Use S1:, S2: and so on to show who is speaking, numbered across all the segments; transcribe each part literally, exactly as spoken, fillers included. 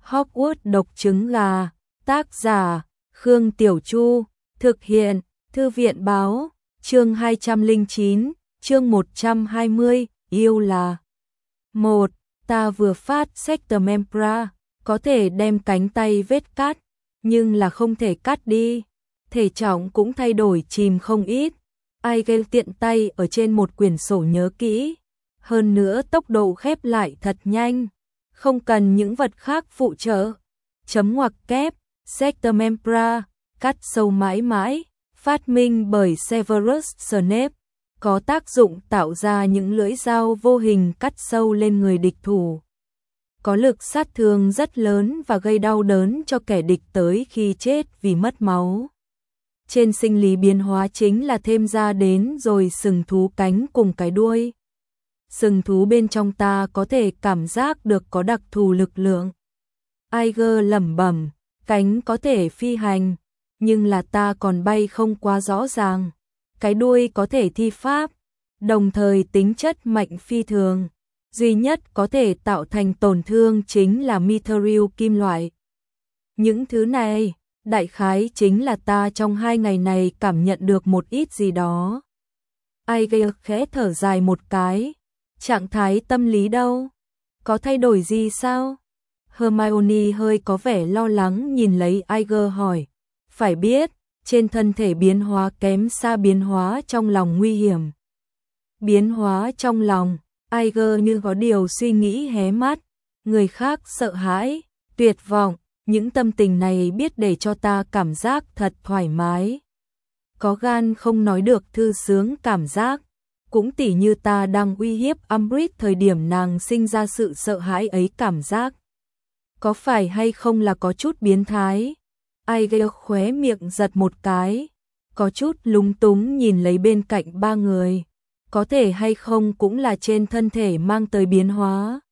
S1: Hogwarts độc trứng gà, tác giả, Khương Tiểu Chu, thực hiện, Thư viện báo, chương hai trăm lẻ chín, chương một trăm hai mươi, yêu là. một. Ta vừa phát Sector Membra, có thể đem cánh tay vết cắt, nhưng là không thể cắt đi. Thể trọng cũng thay đổi chìm không ít. Ai gây tiện tay ở trên một quyển sổ nhớ kỹ. Hơn nữa tốc độ khép lại thật nhanh. Không cần những vật khác phụ trợ. Chấm ngoặc kép, Sector Membra, cắt sâu mãi mãi, phát minh bởi Severus Snape, có tác dụng tạo ra những lưỡi dao vô hình cắt sâu lên người địch thủ. Có lực sát thương rất lớn và gây đau đớn cho kẻ địch tới khi chết vì mất máu. Trên sinh lý biến hóa chính là thêm ra đến rồi sừng thú cánh cùng cái đuôi. Sừng thú bên trong ta có thể cảm giác được có đặc thù lực lượng. Iger lẩm bẩm, cánh có thể phi hành, nhưng là ta còn bay không quá rõ ràng. Cái đuôi có thể thi pháp, đồng thời tính chất mạnh phi thường. Duy nhất có thể tạo thành tổn thương chính là mithril kim loại. Những thứ này, đại khái chính là ta trong hai ngày này cảm nhận được một ít gì đó. Iger khẽ thở dài một cái. Trạng thái tâm lý đâu? Có thay đổi gì sao? Hermione hơi có vẻ lo lắng nhìn lấy Iger hỏi. Phải biết, trên thân thể biến hóa kém xa biến hóa trong lòng nguy hiểm. Biến hóa trong lòng, Iger như có điều suy nghĩ hé mắt. Người khác sợ hãi, tuyệt vọng, những tâm tình này biết để cho ta cảm giác thật thoải mái. Có gan không nói được thư sướng cảm giác. Cũng tỉ như ta đang uy hiếp Umbridge thời điểm nàng sinh ra sự sợ hãi ấy cảm giác. Có phải hay không là có chút biến thái? Iger khóe miệng giật một cái, có chút lúng túng nhìn lấy bên cạnh ba người. Có thể hay không cũng là trên thân thể mang tới biến hóa.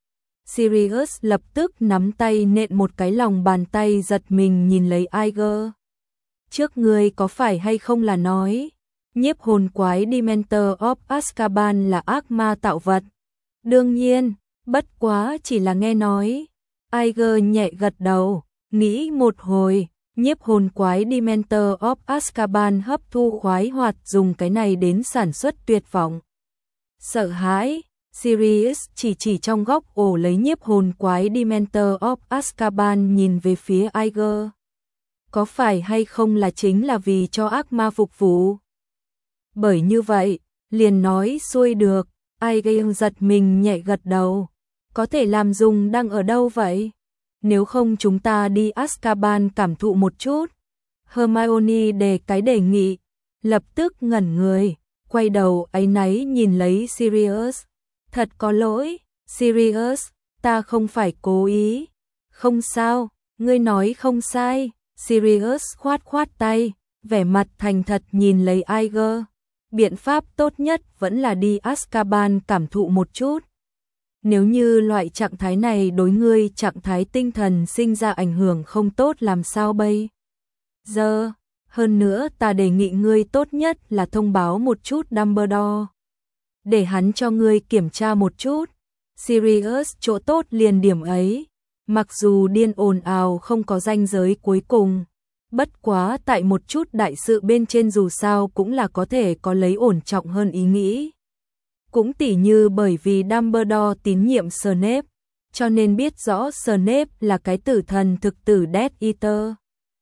S1: Sirius lập tức nắm tay nện một cái lòng bàn tay giật mình nhìn lấy Iger. Trước người có phải hay không là nói nhiếp hồn quái Dementor of Azkaban là ác ma tạo vật? Đương nhiên, bất quá chỉ là nghe nói. Iger nhẹ gật đầu, nghĩ một hồi, nhiếp hồn quái Dementor of Azkaban hấp thu khoái hoạt dùng cái này đến sản xuất tuyệt vọng. Sợ hãi, Sirius chỉ chỉ trong góc ổ lấy nhiếp hồn quái Dementor of Azkaban nhìn về phía Iger. Có phải hay không là chính là vì cho ác ma phục vụ? Bởi như vậy, liền nói xuôi được. Iger giật mình nhẹ gật đầu. Có thể làm dùng đang ở đâu vậy? Nếu không chúng ta đi Azkaban cảm thụ một chút. Hermione đề cái đề nghị, lập tức ngẩn người, quay đầu áy náy nhìn lấy Sirius. Thật có lỗi, Sirius, ta không phải cố ý. Không sao, ngươi nói không sai. Sirius khoát khoát tay, vẻ mặt thành thật nhìn lấy Iger. Biện pháp tốt nhất vẫn là đi Azkaban cảm thụ một chút. Nếu như loại trạng thái này đối ngươi trạng thái tinh thần sinh ra ảnh hưởng không tốt làm sao bây giờ? Hơn nữa ta đề nghị ngươi tốt nhất là thông báo một chút Dumbledore. Để hắn cho ngươi kiểm tra một chút. Sirius chỗ tốt liền điểm ấy. Mặc dù điên ồn ào không có ranh giới cuối cùng. Bất quá tại một chút đại sự bên trên dù sao cũng là có thể có lấy ổn trọng hơn ý nghĩ. Cũng tỉ như bởi vì Dumbledore tín nhiệm Snape, cho nên biết rõ Snape là cái tử thần thực tử Death Eater.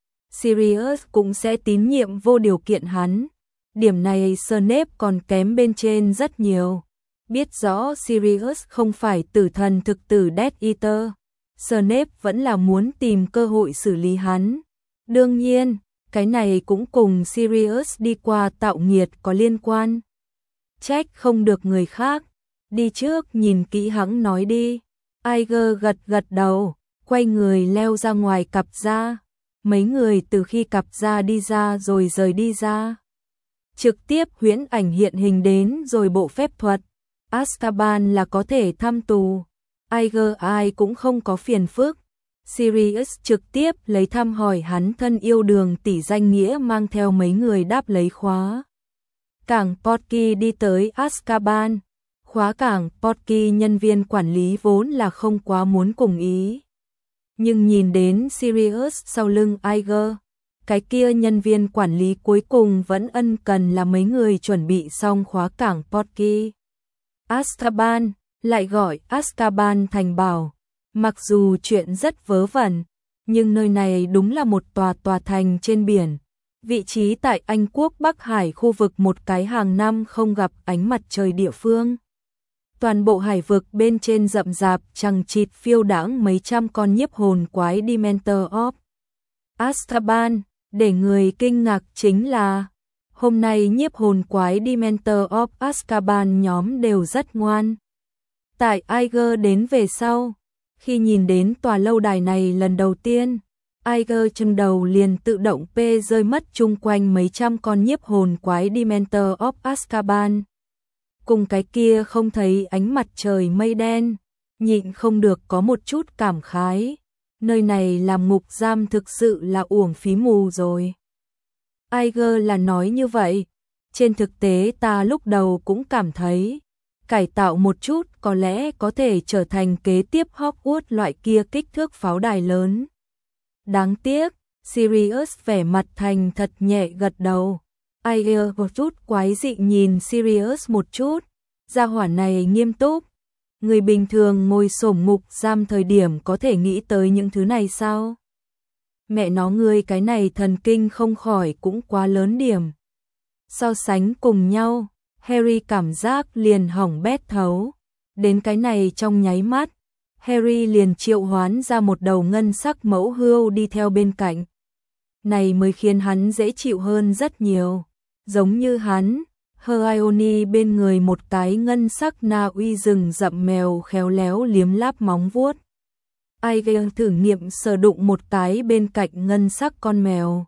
S1: Sirius cũng sẽ tín nhiệm vô điều kiện hắn. Điểm này Snape còn kém bên trên rất nhiều. Biết rõ Sirius không phải tử thần thực tử Death Eater, Snape vẫn là muốn tìm cơ hội xử lý hắn. Đương nhiên, cái này cũng cùng Sirius đi qua tạo nghiệt có liên quan. Trách không được người khác. Đi trước nhìn kỹ hắn nói đi. Iger gật gật đầu, quay người leo ra ngoài cặp ra. Mấy người từ khi cặp ra đi ra rồi rời đi ra. Trực tiếp huyễn ảnh hiện hình đến rồi bộ phép thuật. Azkaban là có thể thăm tù. Iger ai cũng không có phiền phức. Sirius trực tiếp lấy thăm hỏi hắn thân yêu Đường tỷ danh nghĩa mang theo mấy người đáp lấy khóa. Cảng Portky đi tới Azkaban. Khóa cảng Portky nhân viên quản lý vốn là không quá muốn cùng ý. Nhưng nhìn đến Sirius sau lưng Iger, cái kia nhân viên quản lý cuối cùng vẫn ân cần là mấy người chuẩn bị xong khóa cảng Porky. Azkaban, lại gọi Azkaban thành bảo. Mặc dù chuyện rất vớ vẩn, nhưng nơi này đúng là một tòa tòa thành trên biển. Vị trí tại Anh quốc Bắc Hải, khu vực một cái hàng năm không gặp ánh mặt trời địa phương. Toàn bộ hải vực bên trên rậm rạp chằng chịt phiêu đãng mấy trăm con nhiếp hồn quái Dementor of Azkaban. Để người kinh ngạc chính là hôm nay nhiếp hồn quái Dementor of Azkaban nhóm đều rất ngoan. Tại Iger đến về sau, khi nhìn đến tòa lâu đài này lần đầu tiên, Iger chừng đầu liền tự động pê rơi mất chung quanh mấy trăm con nhiếp hồn quái Dementor of Azkaban. Cùng cái kia không thấy ánh mặt trời mây đen, nhịn không được có một chút cảm khái. Nơi này làm ngục giam thực sự là uổng phí mù rồi. Iger là nói như vậy. Trên thực tế ta lúc đầu cũng cảm thấy, cải tạo một chút có lẽ có thể trở thành kế tiếp Hogwarts loại kia kích thước pháo đài lớn. Đáng tiếc, Sirius vẻ mặt thành thật nhẹ gật đầu. Iger một chút quái dị nhìn Sirius một chút. Gia hỏa này nghiêm túc. Người bình thường ngồi xổm ngục giam thời điểm có thể nghĩ tới những thứ này sao? Mẹ nó, ngươi cái này thần kinh không khỏi cũng quá lớn điểm. So sánh cùng nhau, Harry cảm giác liền hỏng bét thấu. Đến cái này trong nháy mắt, Harry liền triệu hoán ra một đầu ngân sắc mẫu hươu đi theo bên cạnh. Này mới khiến hắn dễ chịu hơn rất nhiều. Giống như hắn, Hermione bên người một cái ngân sắc Na Uy rừng rậm mèo khéo léo liếm láp móng vuốt. Iger thử nghiệm sờ đụng một cái bên cạnh ngân sắc con mèo.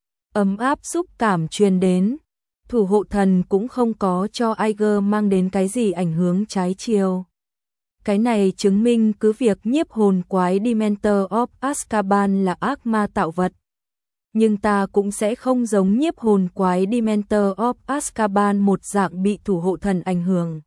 S1: Ấm áp xúc cảm truyền đến. Thủ hộ thần cũng không có cho Iger mang đến cái gì ảnh hưởng trái chiều. Cái này chứng minh cứ việc nhiếp hồn quái Dementor of Azkaban là ác ma tạo vật. Nhưng ta cũng sẽ không giống nhiếp hồn quái Dementor of Azkaban một dạng bị thủ hộ thần ảnh hưởng.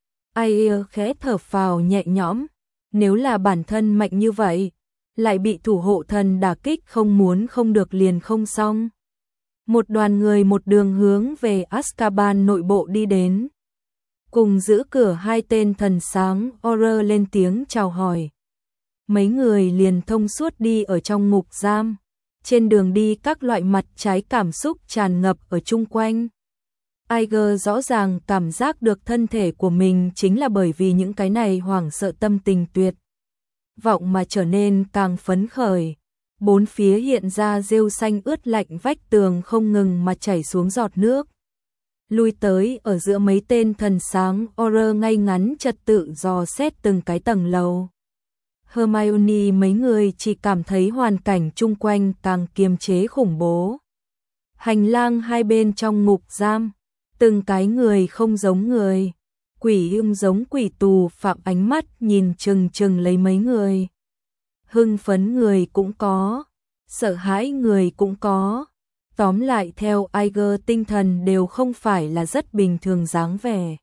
S1: Iger khẽ thở phào nhẹ nhõm. Nếu là bản thân mạnh như vậy, lại bị thủ hộ thần đả kích không muốn không được liền không xong. Một đoàn người một đường hướng về Azkaban nội bộ đi đến. Cùng giữ cửa hai tên thần sáng Auror lên tiếng chào hỏi. Mấy người liền thông suốt đi ở trong ngục giam. Trên đường đi các loại mặt trái cảm xúc tràn ngập ở chung quanh. Iger rõ ràng cảm giác được thân thể của mình chính là bởi vì những cái này hoảng sợ tâm tình tuyệt vọng mà trở nên càng phấn khởi. Bốn phía hiện ra rêu xanh ướt lạnh, vách tường không ngừng mà chảy xuống giọt nước. Lui tới ở giữa mấy tên thần sáng Auror ngay ngắn trật tự dò xét từng cái tầng lầu. Hermione mấy người chỉ cảm thấy hoàn cảnh chung quanh càng kiềm chế khủng bố. Hành lang hai bên trong ngục giam, từng cái người không giống người, quỷ ưng giống quỷ tù phạm, ánh mắt nhìn chừng chừng lấy mấy người. Hưng phấn người cũng có, sợ hãi người cũng có. Tóm lại theo Iger tinh thần đều không phải là rất bình thường dáng vẻ.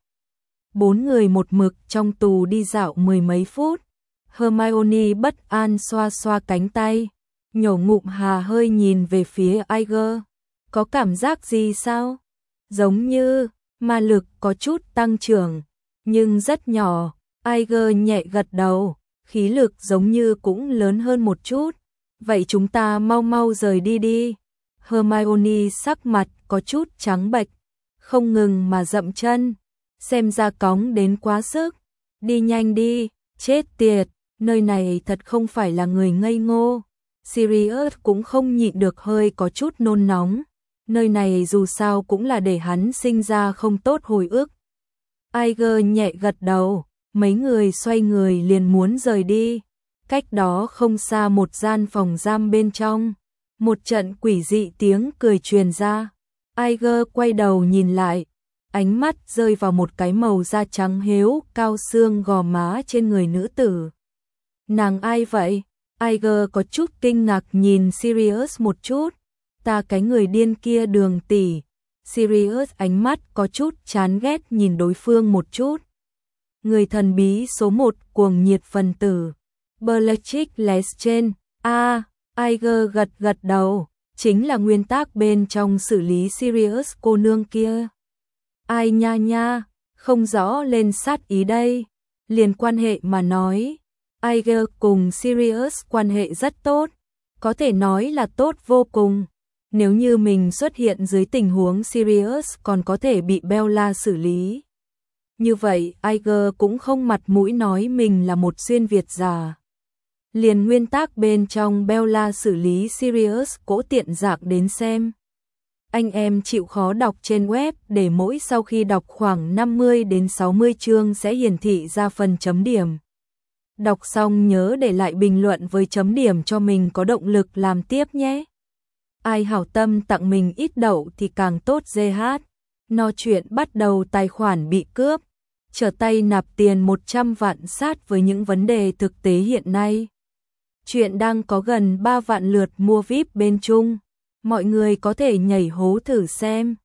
S1: Bốn người một mực trong tù đi dạo mười mấy phút. Hermione bất an xoa xoa cánh tay, nhổ ngụm hà hơi nhìn về phía Iger. Có cảm giác gì sao? Giống như ma lực có chút tăng trưởng, nhưng rất nhỏ. Iger nhẹ gật đầu, khí lực giống như cũng lớn hơn một chút. Vậy chúng ta mau mau rời đi đi. Hermione sắc mặt có chút trắng bệch, không ngừng mà dậm chân, xem ra cóng đến quá sức. Đi nhanh đi, chết tiệt, nơi này thật không phải là người ngây ngô. Sirius cũng không nhịn được hơi có chút nôn nóng. Nơi này dù sao cũng là để hắn sinh ra không tốt hồi ức. Iger nhẹ gật đầu, mấy người xoay người liền muốn rời đi. Cách đó không xa một gian phòng giam bên trong, một trận quỷ dị tiếng cười truyền ra. Iger quay đầu nhìn lại, ánh mắt rơi vào một cái màu da trắng héo, cao xương gò má trên người nữ tử. Nàng ai vậy? Iger có chút kinh ngạc nhìn Sirius một chút. Ta cái người điên kia Đường tỷ. Sirius ánh mắt có chút chán ghét nhìn đối phương một chút. Người thần bí số một cuồng nhiệt phần tử. Bellatrix Lestrange, A, Iger gật gật đầu, chính là nguyên tác bên trong xử lý Sirius cô nương kia. Ai nha nha, không rõ lên sát ý đây. Liền quan hệ mà nói, Iger cùng Sirius quan hệ rất tốt, có thể nói là tốt vô cùng. Nếu như mình xuất hiện dưới tình huống Sirius còn có thể bị Bella xử lý. Như vậy, Iger cũng không mặt mũi nói mình là một xuyên Việt già. Liền nguyên tác bên trong Bella xử lý Sirius cỗ tiện dạc đến xem. Anh em chịu khó đọc trên web để mỗi sau khi đọc khoảng năm mươi đến sáu mươi chương sẽ hiển thị ra phần chấm điểm. Đọc xong nhớ để lại bình luận với chấm điểm cho mình có động lực làm tiếp nhé. Ai hảo tâm tặng mình ít đậu thì càng tốt giê hát. No chuyện bắt đầu tài khoản bị cướp. Trở tay nạp tiền một trăm vạn sát với những vấn đề thực tế hiện nay. Chuyện đang có gần ba vạn lượt mua víp bên Trung. Mọi người có thể nhảy hố thử xem.